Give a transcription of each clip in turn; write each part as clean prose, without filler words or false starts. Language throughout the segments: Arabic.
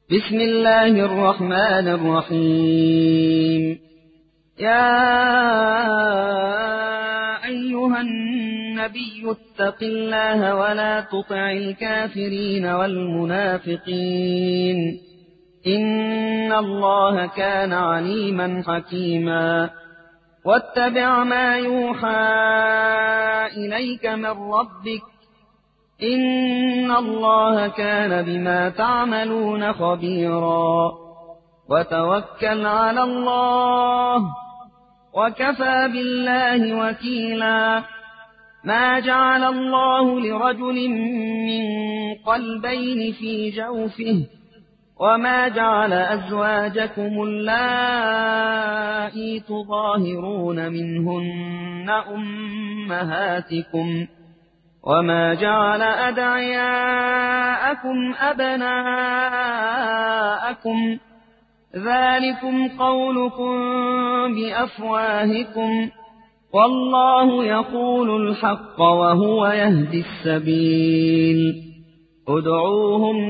بسم الله الرحمن الرحيم. يا أيها النبي اتق الله ولا تطع الكافرين والمنافقين إن الله كان عليما حكيما. واتبع ما يوحى إليك من ربك إن الله كان بما تعملون خبيرا. وتوكل على الله وكفى بالله وكيلا. ما جعل الله لرجل من قلبين في جوفه وما جعل أزواجكم اللائي تظاهرون منهن أمهاتكم وما جعل أدعياءكم أبناءكم ذلكم قولكم بأفواهكم والله يقول الحق وهو يهدي السبيل. ادعوهم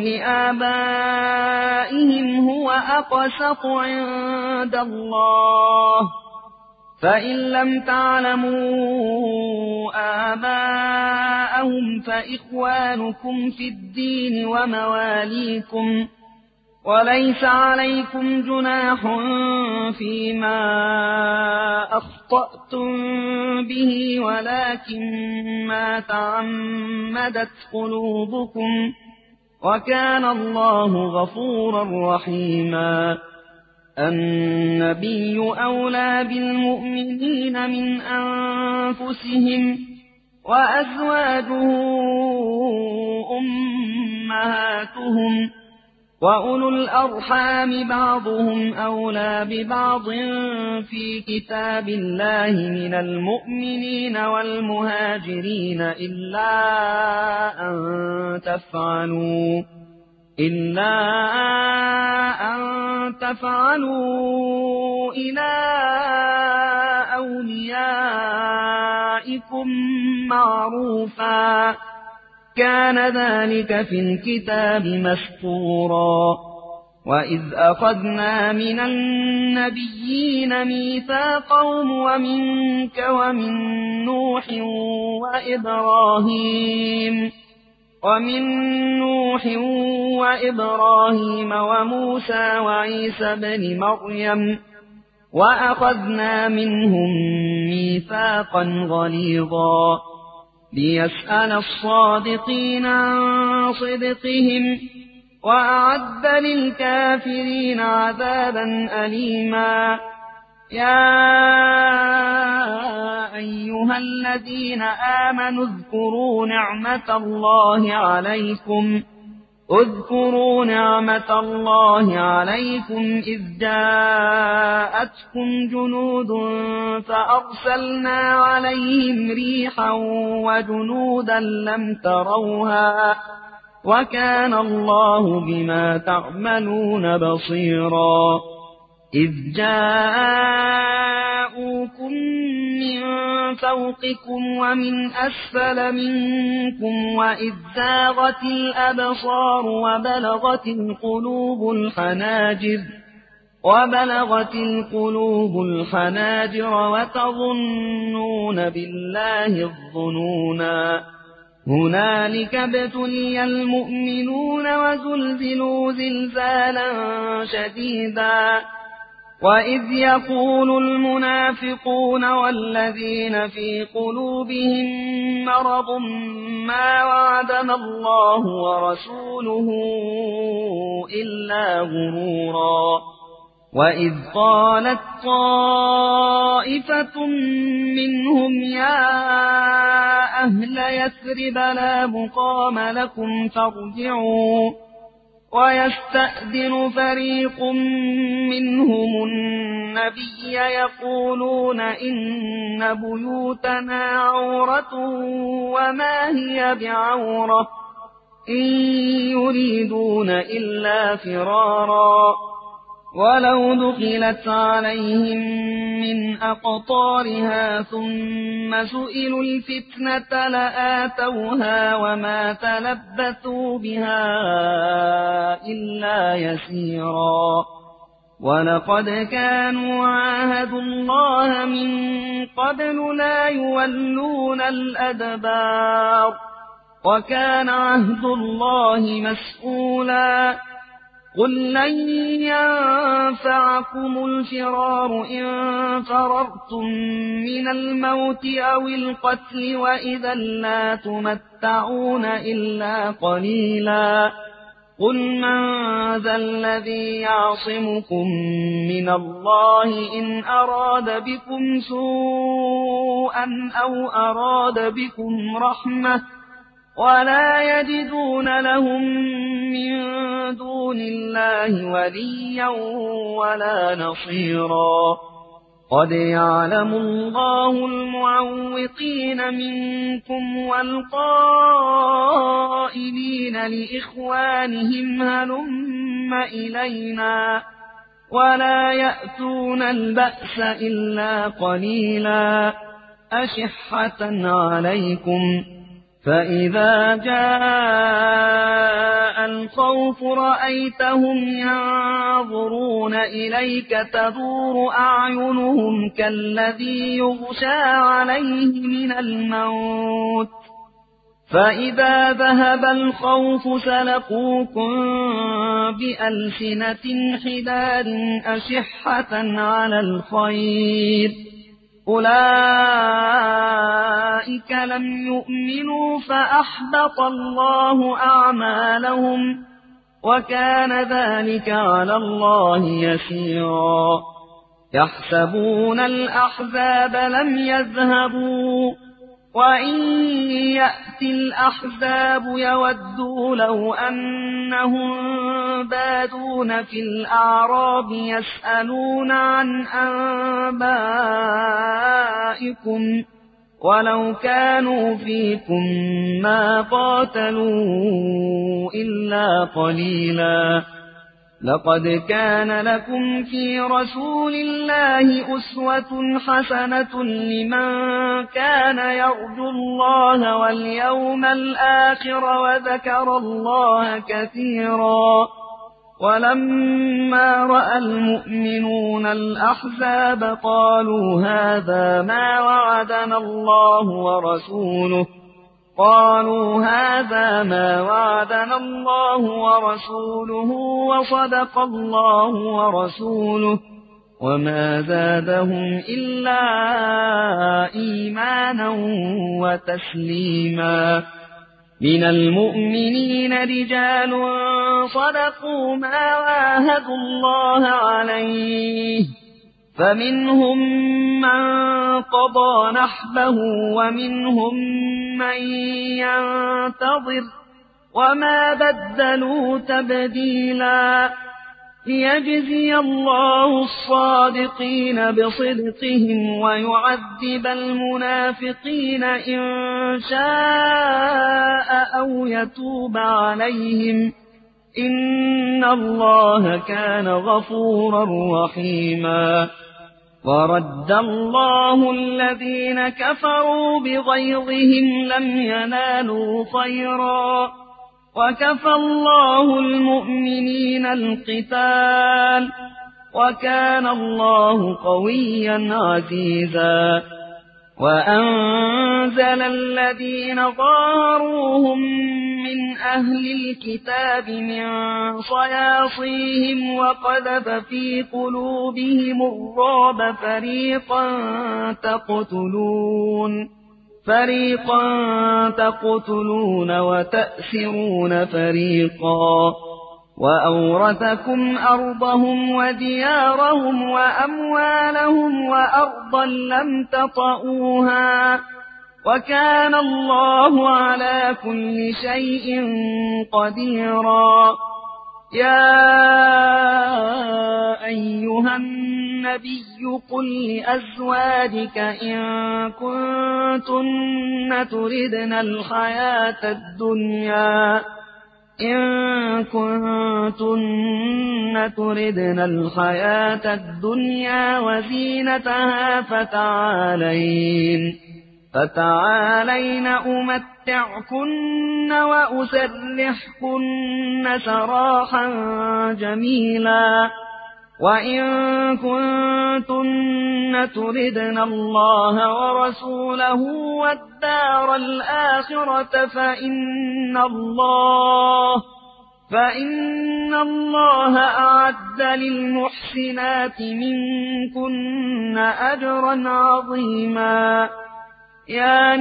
لآبائهم هو أقسط عند الله فإن لم تعلموا آباءهم فإخوانكم في الدين ومواليكم وليس عليكم جناح فيما أخطأتم به ولكن ما تعمدت قلوبكم وكان الله غفورا رحيما. النبي أولى بالمؤمنين من أنفسهم وأزواجه أمهاتهم وأولو الأرحام بعضهم أولى ببعض في كتاب الله من المؤمنين والمهاجرين إلا أن تفعلوا إلى أوليائكم معروفا كان ذلك في الكتاب مسطورا. وإذ أخذنا من النبيين ميثاقهم ومنك ومن نوح وإبراهيم وموسى وعيسى بن مريم وأخذنا منهم ميثاقا غليظا ليسأل الصادقين عن صدقهم وأعد للكافرين عذابا أليما. يا أيها الذين آمنوا اذكروا نعمة الله عليكم إذ جاءتكم جنود فأرسلنا عليهم ريحا وجنودا لم تروها وكان الله بما تعملون بصيرا. إذ جاءوكم من فوقكم ومن أسفل منكم وإذ زاغت الأبصار وبلغت القلوب الحناجر وتظنون بالله الظنونا. هنالك ابتلي المؤمنون وزلزلوا زلزالا شديدا. وإذ يقول المنافقون والذين في قلوبهم مرض ما وعدنا الله ورسوله إلا غرورا. وإذ قالت طائفة منهم يا أهل يثرب لا مقام لكم فارجعوا ويستأذن فريق منهم النبي يقولون إن بيوتنا عورة وما هي بعورة إن يريدون إلا فرارا ولو دخلت عليهم من أقطارها ثم سئلوا الفتنة لآتوها وما تلبثوا بها إلا يسيرا ولقد كانوا عاهدوا الله من قبل لا يولون الأدبار وكان عهد الله مسئولا قل لن ينفعكم الفرار إن فررتم من الموت أو القتل وإذا لا تمتعون إلا قليلا قل من ذا الذي يعصمكم من الله إن أراد بكم سوءا أو أراد بكم رحمة ولا يجدون لهم من دون الله وليا ولا نصيرا قد يعلم الله المعوقين منكم والقائلين لإخوانهم هلم إلينا ولا يأتون البأس إلا قليلا أشحة عليكم فإذا جاء الخوف رأيتهم ينظرون إليك تدور أعينهم كالذي يغشى عليه من الموت فإذا ذهب الخوف سلقوكم بألسنة حداد أشحة على الخير أولئك لم يؤمنوا فأحبط الله أعمالهم وكان ذلك على الله يسيرا يحسبون الأحزاب لم يذهبوا وإن يأتي الأحزاب يودوا لو أنهم بادون في الأعراب يسألون عن أنبائكم ولو كانوا فيكم ما قاتلوا إلا قليلا لقد كان لكم في رسول الله أسوة حسنة لمن كان يرجو الله واليوم الآخر وذكر الله كثيرا ولما رأى المؤمنون الأحزاب قالوا هذا ما وعدنا الله ورسوله وصدق الله ورسوله وما زادهم إلا إيمانا وتسليما من المؤمنين رجال صدقوا ما عاهدوا الله عليه فمنهم من قضى نحبه ومنهم من ينتظر وما بدلوا تبديلا ليجزي الله الصادقين بصدقهم ويعذب المنافقين إن شاء أو يتوب عليهم إن الله كان غفورا رحيما ورد الله الذين كفروا بغيظهم لم ينالوا خيرا وكفى الله المؤمنين القتال وكان الله قويا عزيزا وأنزل الذين ظاهروهم من أهل الكتاب من صياصيهم وقذف في قلوبهم الرعب فريقا تقتلون وتأسرون فريقا وأورثكم أرضهم وديارهم وأموالهم وأرضا لم تطئوها وكان الله على كل شيء قديرا يا أيها النبي قل لأزواجك إن كنتن تردن الحياة تردن الحياة الدنيا وزينتها فتعالين أمتعكن وأسرحكن سراحا جميلا وإن كنتن تردن الله ورسوله والدار الآخرة فإن الله أعد للمحسنات منكن أجرا عظيما. يا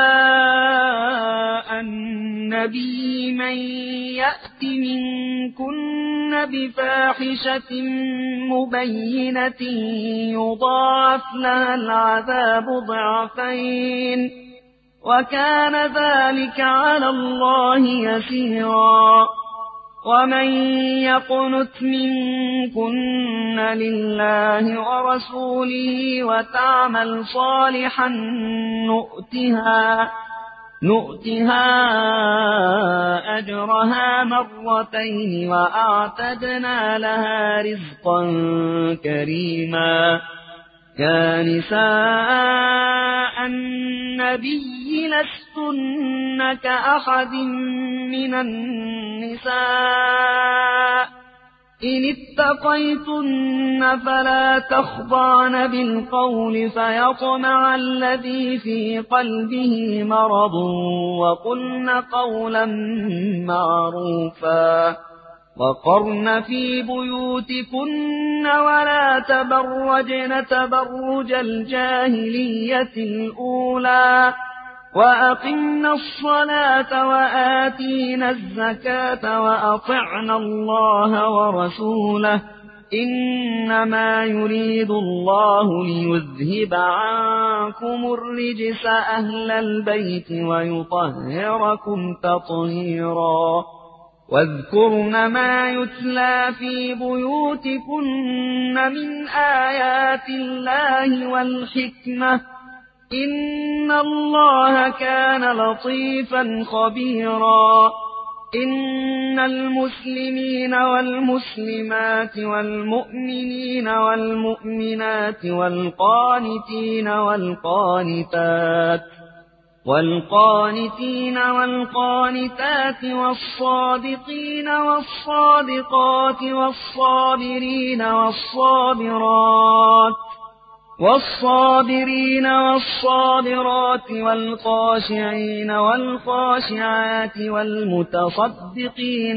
نساء النبي من يأت منكن بفاحشة مبينة يضاعف لها العذاب ضعفين وكان ذلك على الله يسيرا. ومن يقنت منكن لله ورسوله وتعمل صالحا نؤتها أجرها مرتين وأعتدنا لها رزقا كريما. يا نساء النبي لستن كأحد من النساء إن اتقيتن فلا تخضعن بالقول فيطمع الذي في قلبه مرض وقلن قولا معروفا وقرن في بيوتكن ولا تبرجن تبرج الجاهلية الأولى وأقمنا الصلاة وآتينا الزكاة وأطعنا الله ورسوله إنما يريد الله ليذهب عنكم الرجس أهل البيت ويطهركم تطهيرا. واذكرن ما يتلى في بيوتكن من آيات الله والحكمة إن الله كان لطيفا خبيرا. إن المسلمين والمسلمات والمؤمنين والمؤمنات والقانتين والقانتات والصادقين والصادقات والصابرين والصابرات والخاشعين والخاشعات والمتصدقين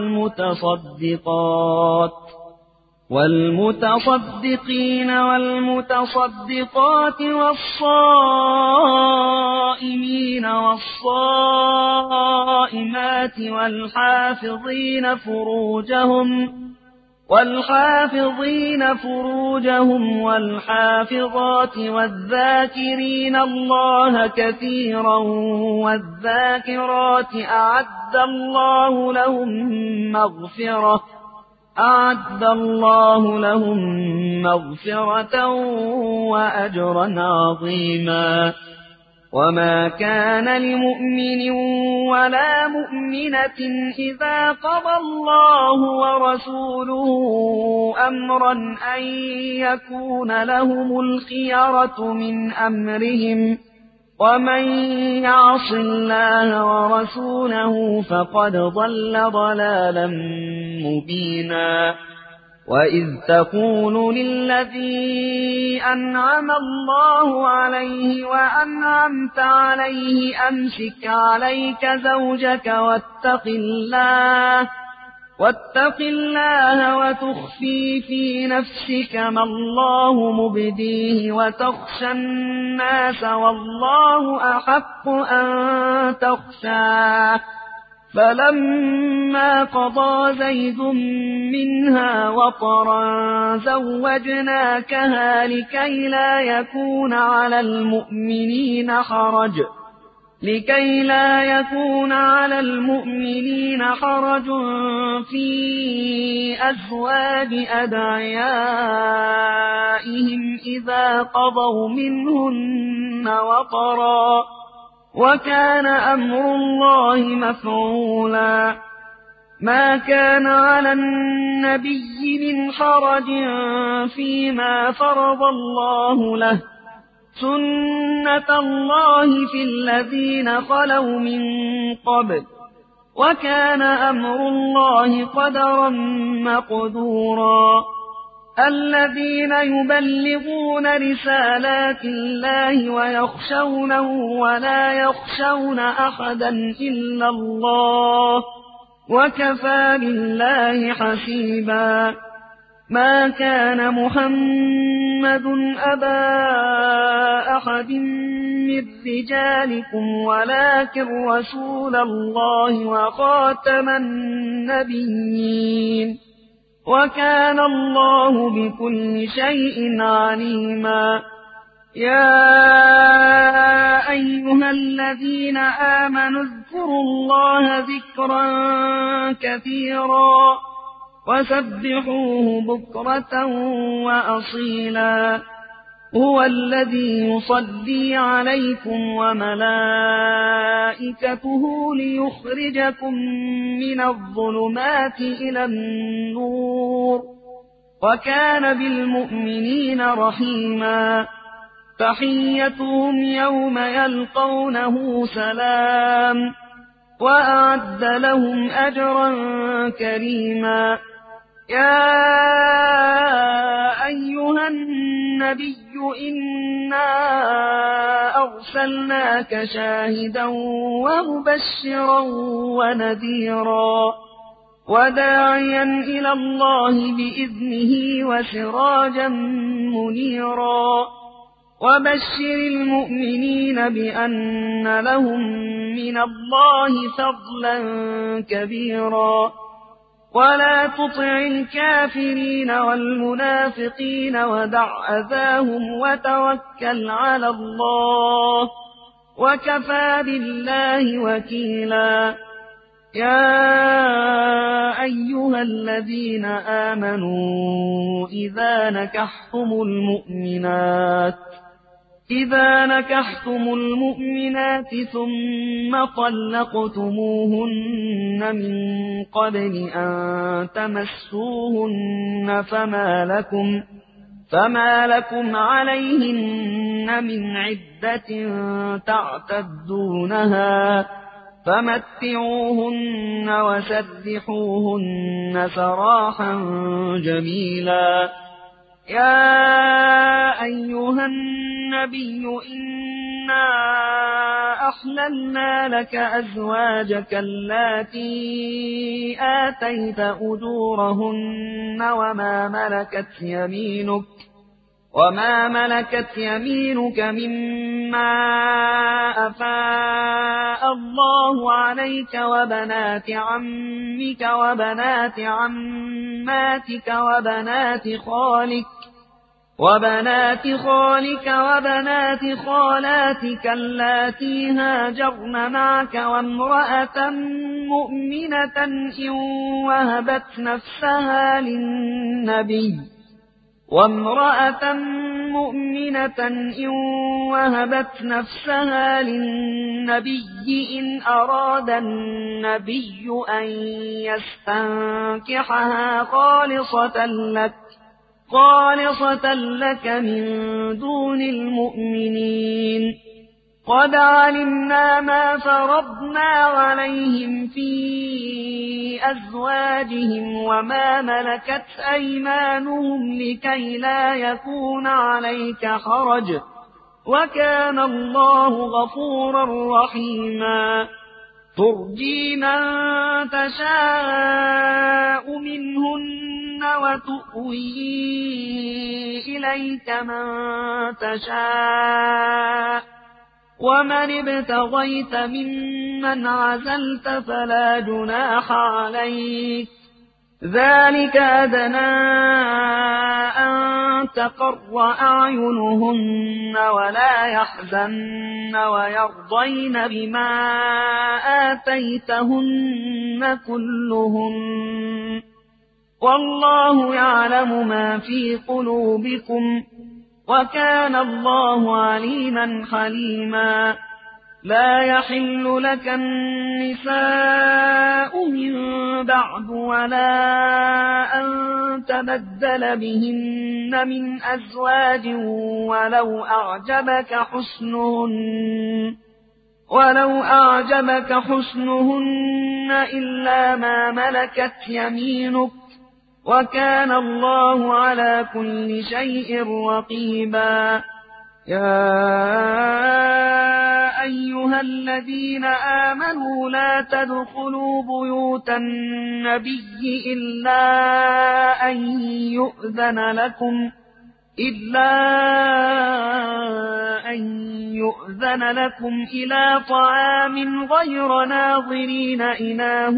والمتصدقات والصائمين والصائمات والحافظين فروجهم والحافظات والذاكرين الله كثيرا والذاكرات أعد الله لهم مغفرة وأجرا عظيما. وما كان لمؤمن ولا مؤمنة إذا قضى الله ورسوله أمرا أن يكون لهم الخيرة من أمرهم ومن يعص الله ورسوله فقد ضل ضلالا مبينا. وإذ تقول للذي أنعم الله عليه وأنعمت عليه أمسك عليك زوجك واتق الله وتخفي في نفسك ما الله مبديه وتخشى الناس والله أحق أن تخشاه فلما قضى زيد منها وطرا زوجناكها لكي لا يكون على المؤمنين حرج في أزواج أدعيائهم إذا قضوا منهن وطرا وكان أمر الله مفعولا. ما كان على النبي من حرج فيما فرض الله له سنة الله في الذين خلوا من قبل وكان أمر الله قدرا مقدورا الذين يبلغون رسالات الله ويخشونه ولا يخشون أحدا إلا الله وكفى بالله حسيبا ما كان محمد أبا أحد من رجالكم ولكن رسول الله وخاتم النبيين وكان الله بكل شيء عليما يا أيها الذين آمنوا اذكروا الله ذكرا كثيرا وسبحوه بكرة وأصيلا هو الذي يصلي عليكم وملائكته ليخرجكم من الظلمات إلى النور وكان بالمؤمنين رحيما تحيتهم يوم يلقونه سلام وأعد لهم أجرا كريما يا أيها النبي إنا أرسلناك شاهدا ومبشرا ونذيرا وداعيا إلى الله بإذنه وسراجا منيرا وبشر المؤمنين بأن لهم من الله فضلا كبيرا ولا تطع الكافرين والمنافقين ودع أذاهم وتوكل على الله وكفى بالله وكيلا يا أيها الذين آمنوا إذا نكحتم المؤمنات ثم طلقتموهن من قبل أن تمسوهن فما لكم عليهن من عدة تعتدونها فمتعوهن وسرحوهن سراحا جميلا يا أيها النبي إنا أحللنا لك أزواجك اللاتي آتيت أجورهن وما ملكت يمينك مما أفاء الله عليك وبنات عمك وبنات عماتك وبنات خالك وبنات خالاتك اللاتي هاجرن معك وامرأة مؤمنة إن وهبت نفسها للنبي إن أراد النبي أن يستنكحها خالصة لك من دون المؤمنين قد علمنا ما فرضنا عليهم في أزواجهم وما ملكت أيمانهم لكي لا يكون عليك حرج وكان الله غفورا رحيما ترجي من تشاء منهن وتؤوي إليك من تشاء ومن ابتغيت ممن عزلت فلا جناح عليك ذلك أدنى أن تقر أعينهن ولا يحزن ويرضين بما آتيتهن كلهن والله يعلم ما في قلوبكم وكان الله عليما حليما لا يحل لك النساء من بعد ولا أن تبدل بهن من أزواج ولو أعجبك حسنهن إلا ما ملكت يمينك وكان الله على كل شيء رقيبا. يا أيها الذين آمنوا لا تدخلوا بيوت النبي إلا أن يؤذن لكم إلى طعام غير ناظرين إناه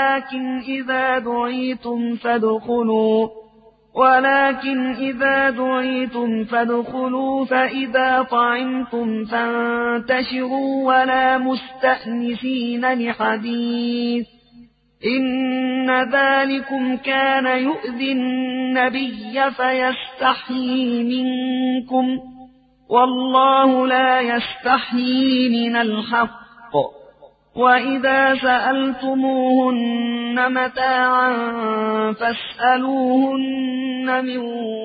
ولكن إذا دعيتم فادخلوا فإذا طعمتم فانتشروا ولا مستأنسين لحديث إن ذلكم كان يؤذي النبي فيستحيي منكم والله لا يستحيي من الحق. وإذا سألتموهن متاعا فاسألوهن من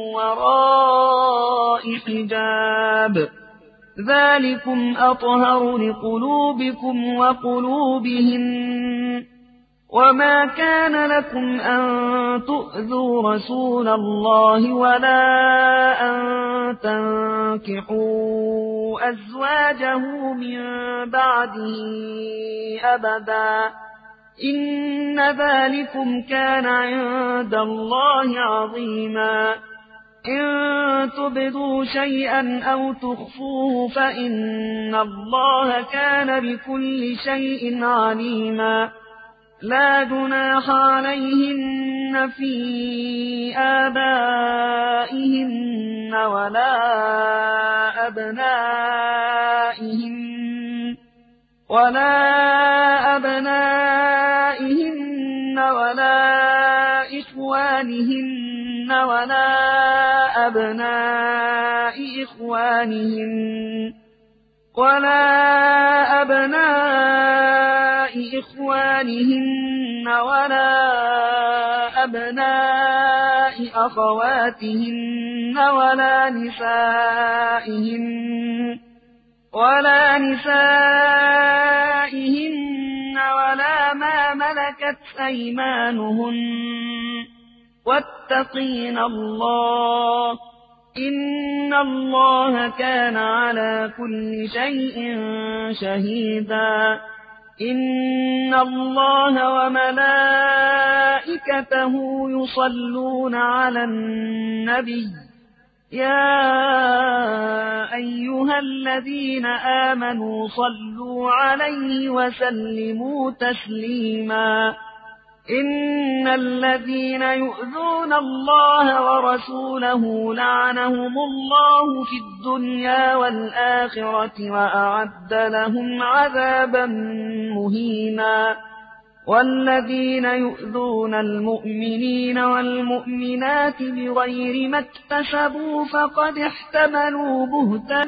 وراء حجاب ذلكم أطهر لقلوبكم وقلوبهن. وما كان لكم أن تؤذوا رسول الله ولا أن تنكحوا أزواجه من بعده أبدا إن ذلكم كان عند الله عظيما. إن تبدوا شيئا أو تخفوه فإن الله كان بكل شيء عليما. لا جناح عليهن في آبائهن ولا أبنائهن ولا إخوانهن ولا أبناء إخوانهن ولا أبناء أخواتهن ولا نسائهن ولا ما ملكت أيمانهن واتقين الله إن الله كان على كل شيء شهيدا. إن الله وملائكته يصلون على النبي يا أيها الذين آمنوا صلوا عليه وسلموا تسليما. إن الذين يؤذون الله ورسوله لعنهم الله في الدنيا والآخرة وأعد لهم عذابا مهينا. والذين يؤذون المؤمنين والمؤمنات بغير ما اكتسبوا فقد احتملوا بهتانا